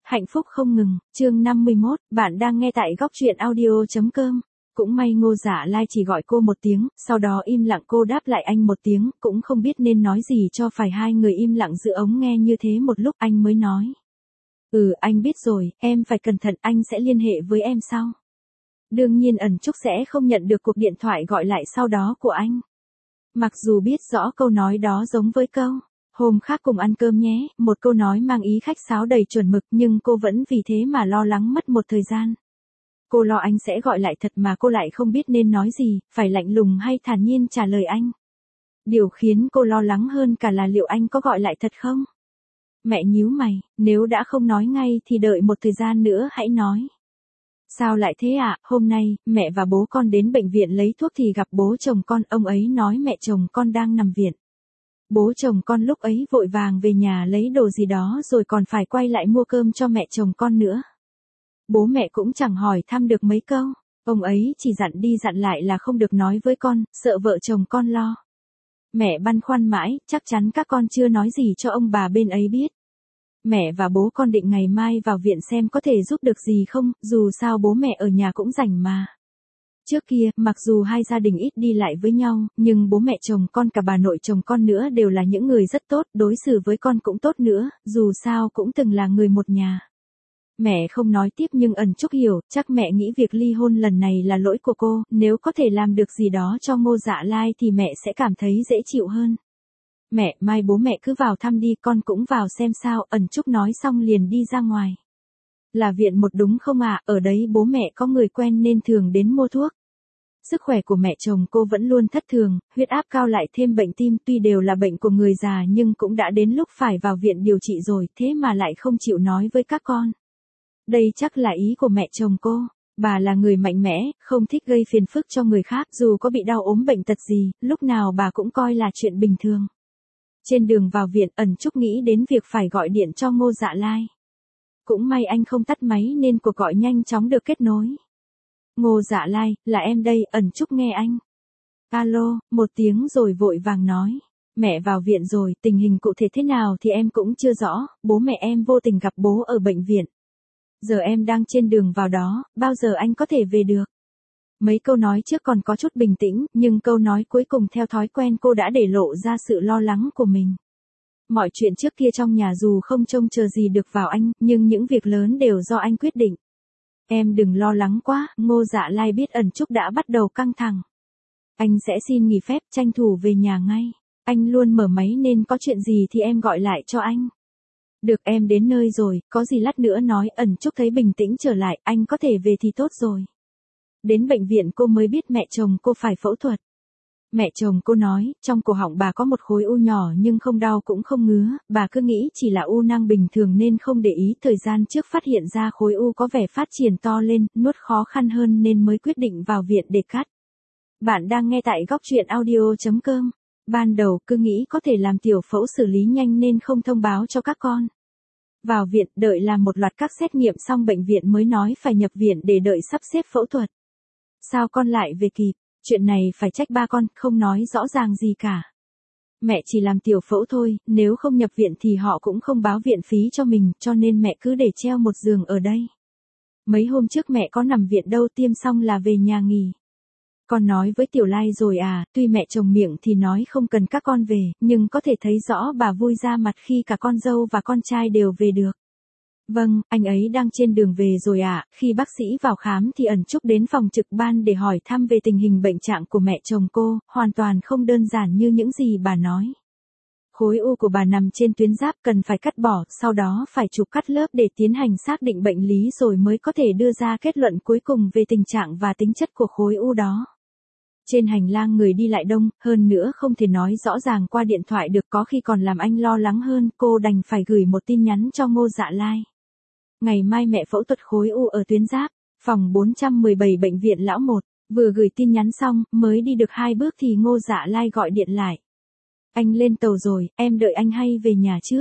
Hạnh phúc không ngừng, chương 51, bạn đang nghe tại góc truyện audio.com. Cũng may Ngô Dạ Lai chỉ gọi cô một tiếng, sau đó im lặng cô đáp lại anh một tiếng, cũng không biết nên nói gì cho phải hai người im lặng giữ ống nghe như thế một lúc anh mới nói. Anh biết rồi, em phải cẩn thận, anh sẽ liên hệ với em sau. Đương nhiên Ẩn Trúc sẽ không nhận được cuộc điện thoại gọi lại sau đó của anh. Mặc dù biết rõ câu nói đó giống với câu hôm khác cùng ăn cơm nhé, một câu nói mang ý khách sáo đầy chuẩn mực nhưng cô vẫn vì thế mà lo lắng mất một thời gian. Cô lo anh sẽ gọi lại thật mà cô lại không biết nên nói gì, phải lạnh lùng hay thản nhiên trả lời anh. Điều khiến cô lo lắng hơn cả là liệu anh có gọi lại thật không? Mẹ nhíu mày, nếu đã không nói ngay thì đợi một thời gian nữa hãy nói. Sao lại thế ạ? Hôm nay, mẹ và bố con đến bệnh viện lấy thuốc thì gặp bố chồng con, ông ấy nói mẹ chồng con đang nằm viện. Bố chồng con lúc ấy vội vàng về nhà lấy đồ gì đó rồi còn phải quay lại mua cơm cho mẹ chồng con nữa. Bố mẹ cũng chẳng hỏi thăm được mấy câu, ông ấy chỉ dặn đi dặn lại là không được nói với con, sợ vợ chồng con lo. Mẹ băn khoăn mãi, chắc chắn các con chưa nói gì cho ông bà bên ấy biết. Mẹ và bố con định ngày mai vào viện xem có thể giúp được gì không, dù sao bố mẹ ở nhà cũng rảnh mà. Trước kia, mặc dù hai gia đình ít đi lại với nhau, nhưng bố mẹ chồng con cả bà nội chồng con nữa đều là những người rất tốt, đối xử với con cũng tốt nữa, dù sao cũng từng là người một nhà. Mẹ không nói tiếp nhưng Ẩn Trúc hiểu, chắc mẹ nghĩ việc ly hôn lần này là lỗi của cô, nếu có thể làm được gì đó cho Ngô Dạ Lai thì mẹ sẽ cảm thấy dễ chịu hơn. Mẹ, mai bố mẹ cứ vào thăm đi, con cũng vào xem sao, Ẩn Trúc nói xong liền đi ra ngoài. Là viện một đúng không ạ? Ở đấy bố mẹ có người quen nên thường đến mua thuốc. Sức khỏe của mẹ chồng cô vẫn luôn thất thường, huyết áp cao lại thêm bệnh tim, tuy đều là bệnh của người già nhưng cũng đã đến lúc phải vào viện điều trị rồi, thế mà lại không chịu nói với các con. Đây chắc là ý của mẹ chồng cô. Bà là người mạnh mẽ, không thích gây phiền phức cho người khác, dù có bị đau ốm bệnh tật gì, lúc nào bà cũng coi là chuyện bình thường. Trên đường vào viện, Ẩn Trúc nghĩ đến việc phải gọi điện cho Ngô Dạ Lai. Cũng may anh không tắt máy nên cuộc gọi nhanh chóng được kết nối. Ngô Dạ Lai, là em đây, Ẩn Trúc nghe anh. Alo, một tiếng rồi vội vàng nói. Mẹ vào viện rồi, tình hình cụ thể thế nào thì em cũng chưa rõ, bố mẹ em vô tình gặp bố ở bệnh viện. Giờ em đang trên đường vào đó, bao giờ anh có thể về được? Mấy câu nói trước còn có chút bình tĩnh, nhưng câu nói cuối cùng theo thói quen cô đã để lộ ra sự lo lắng của mình. Mọi chuyện trước kia trong nhà dù không trông chờ gì được vào anh, nhưng những việc lớn đều do anh quyết định. Em đừng lo lắng quá, Ngô Dạ Lai biết Ẩn Trúc đã bắt đầu căng thẳng. Anh sẽ xin nghỉ phép, tranh thủ về nhà ngay. Anh luôn mở máy nên có chuyện gì thì em gọi lại cho anh. Được, em đến nơi rồi, có gì lát nữa nói. Ẩn Trúc thấy bình tĩnh trở lại, anh có thể về thì tốt rồi. Đến bệnh viện cô mới biết mẹ chồng cô phải phẫu thuật. Mẹ chồng cô nói, trong cổ họng bà có một khối u nhỏ nhưng không đau cũng không ngứa, bà cứ nghĩ chỉ là u nang bình thường nên không để ý, thời gian trước phát hiện ra khối u có vẻ phát triển to lên, nuốt khó khăn hơn nên mới quyết định vào viện để cắt. Bạn đang nghe tại góc truyện audio.com. Ban đầu cứ nghĩ có thể làm tiểu phẫu xử lý nhanh nên không thông báo cho các con. Vào viện, đợi làm một loạt các xét nghiệm xong bệnh viện mới nói phải nhập viện để đợi sắp xếp phẫu thuật. Sao con lại về kịp? Chuyện này phải trách ba con, không nói rõ ràng gì cả. Mẹ chỉ làm tiểu phẫu thôi, nếu không nhập viện thì họ cũng không báo viện phí cho mình, cho nên mẹ cứ để treo một giường ở đây. Mấy hôm trước mẹ có nằm viện đâu, tiêm xong là về nhà nghỉ. Con nói với Tiểu Lai rồi à, tuy mẹ chồng miệng thì nói không cần các con về, nhưng có thể thấy rõ bà vui ra mặt khi cả con dâu và con trai đều về được. Vâng, anh ấy đang trên đường về rồi ạ. Khi bác sĩ vào khám thì Ẩn Trúc đến phòng trực ban để hỏi thăm về tình hình bệnh trạng của mẹ chồng cô, hoàn toàn không đơn giản như những gì bà nói. Khối u của bà nằm trên tuyến giáp cần phải cắt bỏ, sau đó phải chụp cắt lớp để tiến hành xác định bệnh lý rồi mới có thể đưa ra kết luận cuối cùng về tình trạng và tính chất của khối u đó. Trên hành lang người đi lại đông, hơn nữa không thể nói rõ ràng qua điện thoại được, có khi còn làm anh lo lắng hơn, cô đành phải gửi một tin nhắn cho Ngô Dạ Lai. Ngày mai mẹ phẫu thuật khối u ở tuyến giáp, phòng 417 bệnh viện Lão Một, vừa gửi tin nhắn xong, mới đi được 2 bước thì Ngô Dạ Lai gọi điện lại. Anh lên tàu rồi, em đợi anh hay về nhà trước?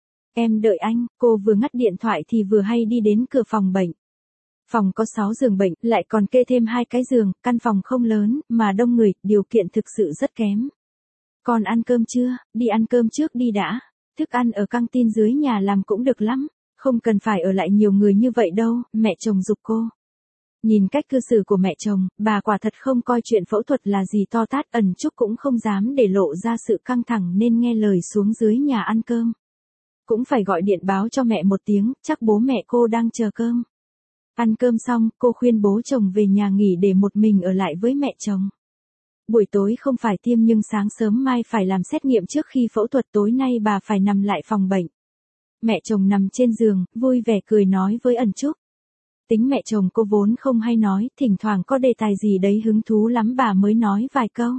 Em đợi anh, cô vừa ngắt điện thoại thì vừa hay đi đến cửa phòng bệnh. Phòng có 6 giường bệnh, lại còn kê thêm 2 cái giường, căn phòng không lớn, mà đông người, điều kiện thực sự rất kém. Con ăn cơm chưa? Đi ăn cơm trước đi đã. Thức ăn ở căng tin dưới nhà làm cũng được lắm. Không cần phải ở lại nhiều người như vậy đâu, mẹ chồng giục cô. Nhìn cách cư xử của mẹ chồng, bà quả thật không coi chuyện phẫu thuật là gì to tát, Ẩn Trúc cũng không dám để lộ ra sự căng thẳng nên nghe lời xuống dưới nhà ăn cơm. Cũng phải gọi điện báo cho mẹ một tiếng, chắc bố mẹ cô đang chờ cơm. Ăn cơm xong, cô khuyên bố chồng về nhà nghỉ để một mình ở lại với mẹ chồng. Buổi tối không phải tiêm nhưng sáng sớm mai phải làm xét nghiệm trước khi phẫu thuật, tối nay bà phải nằm lại phòng bệnh. Mẹ chồng nằm trên giường, vui vẻ cười nói với Ẩn Trúc. Tính mẹ chồng cô vốn không hay nói, thỉnh thoảng có đề tài gì đấy hứng thú lắm bà mới nói vài câu.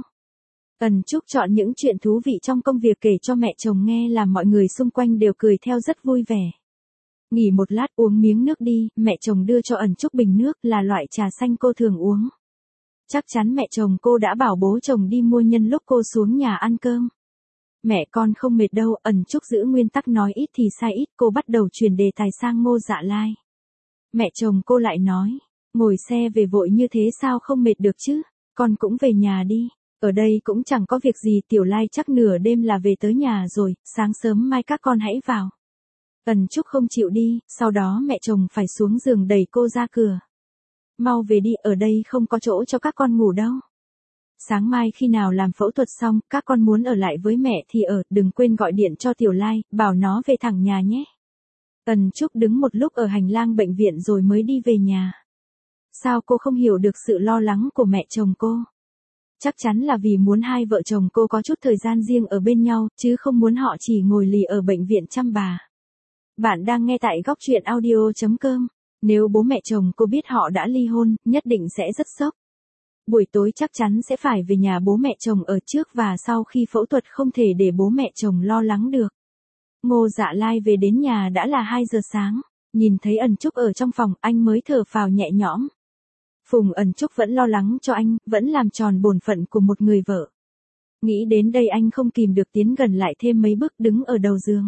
Ẩn Trúc chọn những chuyện thú vị trong công việc kể cho mẹ chồng nghe làm mọi người xung quanh đều cười theo rất vui vẻ. Nghỉ một lát uống miếng nước đi, mẹ chồng đưa cho Ẩn Trúc bình nước là loại trà xanh cô thường uống. Chắc chắn mẹ chồng cô đã bảo bố chồng đi mua nhân lúc cô xuống nhà ăn cơm. Mẹ con không mệt đâu, Ẩn Trúc giữ nguyên tắc nói ít thì sai ít, cô bắt đầu chuyển đề tài sang Ngô Dạ Lai. Mẹ chồng cô lại nói, ngồi xe về vội như thế sao không mệt được chứ, con cũng về nhà đi, ở đây cũng chẳng có việc gì, Tiểu Lai chắc nửa đêm là về tới nhà rồi, sáng sớm mai các con hãy vào. Ẩn Trúc không chịu đi, sau đó mẹ chồng phải xuống giường đẩy cô ra cửa. Mau về đi, ở đây không có chỗ cho các con ngủ đâu. Sáng mai khi nào làm phẫu thuật xong, các con muốn ở lại với mẹ thì ở, đừng quên gọi điện cho Tiểu Lai, bảo nó về thẳng nhà nhé. Ẩn Trúc đứng một lúc ở hành lang bệnh viện rồi mới đi về nhà. Sao cô không hiểu được sự lo lắng của mẹ chồng cô? Chắc chắn là vì muốn hai vợ chồng cô có chút thời gian riêng ở bên nhau, chứ không muốn họ chỉ ngồi lì ở bệnh viện chăm bà. Bạn đang nghe tại góc truyện audio.com. Nếu bố mẹ chồng cô biết họ đã ly hôn, nhất định sẽ rất sốc. Buổi tối chắc chắn sẽ phải về nhà bố mẹ chồng ở trước và sau khi phẫu thuật, không thể để bố mẹ chồng lo lắng được. Ngô Dạ Lai về đến nhà đã là 2 giờ sáng, nhìn thấy Ẩn Trúc ở trong phòng, anh mới thở phào nhẹ nhõm. Phùng Ẩn Trúc vẫn lo lắng cho anh, vẫn làm tròn bổn phận của một người vợ. Nghĩ đến đây anh không kìm được tiến gần lại thêm mấy bước, đứng ở đầu giường.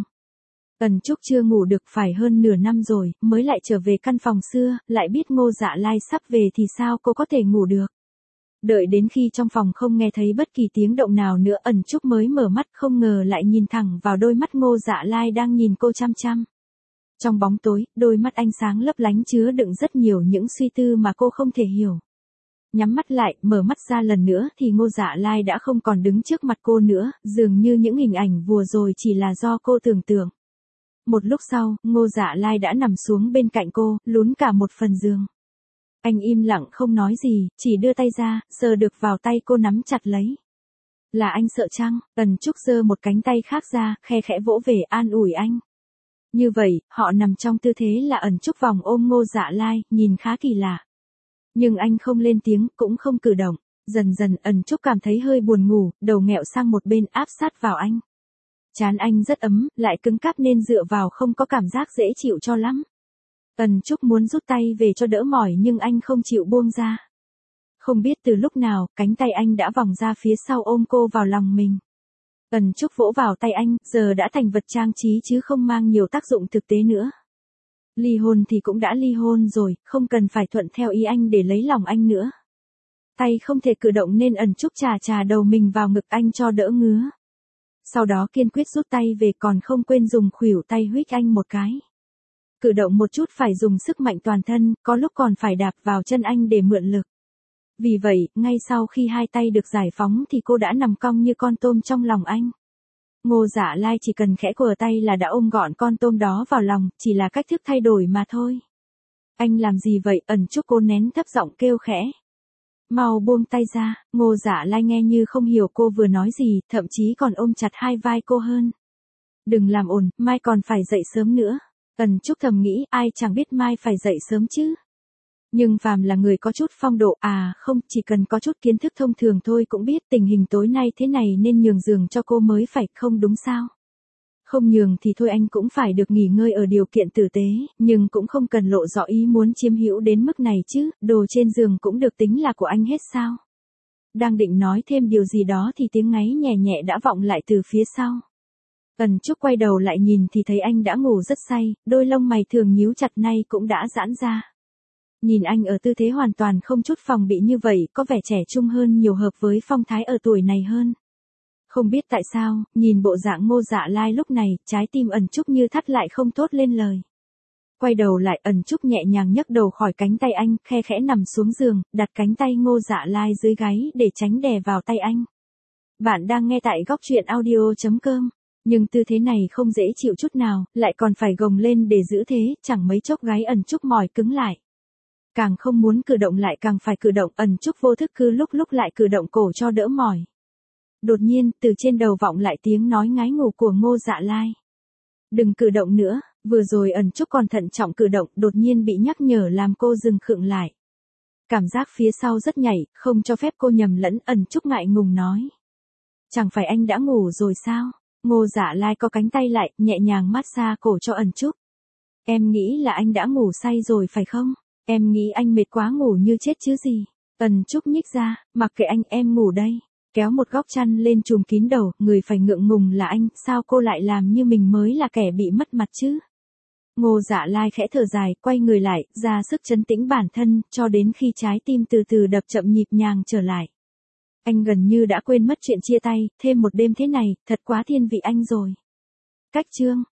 Ẩn Trúc chưa ngủ được phải hơn nửa năm rồi, mới lại trở về căn phòng xưa, lại biết Ngô Dạ Lai sắp về thì sao cô có thể ngủ được. Đợi đến khi trong phòng không nghe thấy bất kỳ tiếng động nào nữa, Ẩn Trúc mới mở mắt, không ngờ lại nhìn thẳng vào đôi mắt Ngô Dạ Lai đang nhìn cô chăm chăm. Trong bóng tối, đôi mắt anh sáng lấp lánh chứa đựng rất nhiều những suy tư mà cô không thể hiểu. Nhắm mắt lại, mở mắt ra lần nữa thì Ngô Dạ Lai đã không còn đứng trước mặt cô nữa, dường như những hình ảnh vừa rồi chỉ là do cô tưởng tượng. Một lúc sau, Ngô Dạ Lai đã nằm xuống bên cạnh cô, lún cả một phần giường. Anh im lặng không nói gì, chỉ đưa tay ra, sờ được vào tay cô nắm chặt lấy. Là anh sợ chăng? Ẩn Trúc giơ một cánh tay khác ra, khe khẽ vỗ về an ủi anh. Như vậy, họ nằm trong tư thế là Ẩn Trúc vòng ôm Ngô Dạ Lai, nhìn khá kỳ lạ. Nhưng anh không lên tiếng, cũng không cử động. Dần dần Ẩn Trúc cảm thấy hơi buồn ngủ, đầu nghẹo sang một bên áp sát vào anh. Trán anh rất ấm, lại cứng cáp nên dựa vào không có cảm giác dễ chịu cho lắm. Ẩn Trúc muốn rút tay về cho đỡ mỏi nhưng anh không chịu buông ra. Không biết từ lúc nào, cánh tay anh đã vòng ra phía sau ôm cô vào lòng mình. Ẩn Trúc vỗ vào tay anh, giờ đã thành vật trang trí chứ không mang nhiều tác dụng thực tế nữa. Ly hôn thì cũng đã ly hôn rồi, không cần phải thuận theo ý anh để lấy lòng anh nữa. Tay không thể cử động nên Ẩn Trúc chà đầu mình vào ngực anh cho đỡ ngứa. Sau đó kiên quyết rút tay về, còn không quên dùng khuỷu tay huých anh một cái. Cử động một chút phải dùng sức mạnh toàn thân, có lúc còn phải đạp vào chân anh để mượn lực. Vì vậy, ngay sau khi hai tay được giải phóng thì cô đã nằm cong như con tôm trong lòng anh. Ngô Dạ Lai chỉ cần khẽ quờ tay là đã ôm gọn con tôm đó vào lòng, chỉ là cách thức thay đổi mà thôi. Anh làm gì vậy? Ẩn Trúc cố nén thấp giọng kêu khẽ. Mau buông tay ra. Ngô Dạ Lai nghe như không hiểu cô vừa nói gì, thậm chí còn ôm chặt hai vai cô hơn. Đừng làm ồn, mai còn phải dậy sớm nữa. Ẩn Trúc thầm nghĩ, ai chẳng biết mai phải dậy sớm chứ. Nhưng phàm là người có chút phong độ, không, chỉ cần có chút kiến thức thông thường thôi cũng biết tình hình tối nay thế này nên nhường giường cho cô mới phải, không đúng sao? Không nhường thì thôi, anh cũng phải được nghỉ ngơi ở điều kiện tử tế, nhưng cũng không cần lộ rõ ý muốn chiếm hữu đến mức này chứ, đồ trên giường cũng được tính là của anh hết sao? Đang định nói thêm điều gì đó thì tiếng ngáy nhẹ nhẹ đã vọng lại từ phía sau. Ẩn Trúc quay đầu lại nhìn thì thấy anh đã ngủ rất say, đôi lông mày thường nhíu chặt nay cũng đã giãn ra. Nhìn anh ở tư thế hoàn toàn không chút phòng bị như vậy, có vẻ trẻ trung hơn nhiều, hợp với phong thái ở tuổi này hơn. Không biết tại sao, nhìn bộ dạng Ngô Dạ Lai lúc này, trái tim Ẩn Trúc như thắt lại không thốt lên lời. Quay đầu lại, Ẩn Trúc nhẹ nhàng nhấc đầu khỏi cánh tay anh, khe khẽ nằm xuống giường, đặt cánh tay Ngô Dạ Lai dưới gáy để tránh đè vào tay anh. Bạn đang nghe tại góc truyện audio.com. Nhưng tư thế này không dễ chịu chút nào, lại còn phải gồng lên để giữ thế, chẳng mấy chốc gáy Ẩn Trúc mỏi cứng lại. Càng không muốn cử động lại càng phải cử động, Ẩn Trúc vô thức cứ lúc lúc lại cử động cổ cho đỡ mỏi. Đột nhiên, từ trên đầu vọng lại tiếng nói ngái ngủ của Ngô Dạ Lai. Đừng cử động nữa, vừa rồi Ẩn Trúc còn thận trọng cử động, đột nhiên bị nhắc nhở làm cô dừng khựng lại. Cảm giác phía sau rất nhảy, không cho phép cô nhầm lẫn, Ẩn Trúc ngại ngùng nói. Chẳng phải anh đã ngủ rồi sao? Ngô Dạ Lai có cánh tay lại, nhẹ nhàng massage cổ cho Ẩn Trúc. Em nghĩ là anh đã ngủ say rồi phải không? Em nghĩ anh mệt quá ngủ như chết chứ gì? Ẩn Trúc nhích ra, mặc kệ anh, em ngủ đây. Kéo một góc chăn lên trùm kín đầu, người phải ngượng ngùng là anh, sao cô lại làm như mình mới là kẻ bị mất mặt chứ? Ngô Dạ Lai khẽ thở dài, quay người lại, ra sức trấn tĩnh bản thân, cho đến khi trái tim từ từ đập chậm nhịp nhàng trở lại. Anh gần như đã quên mất chuyện chia tay, thêm một đêm thế này, thật quá thiên vị anh rồi. Cách chương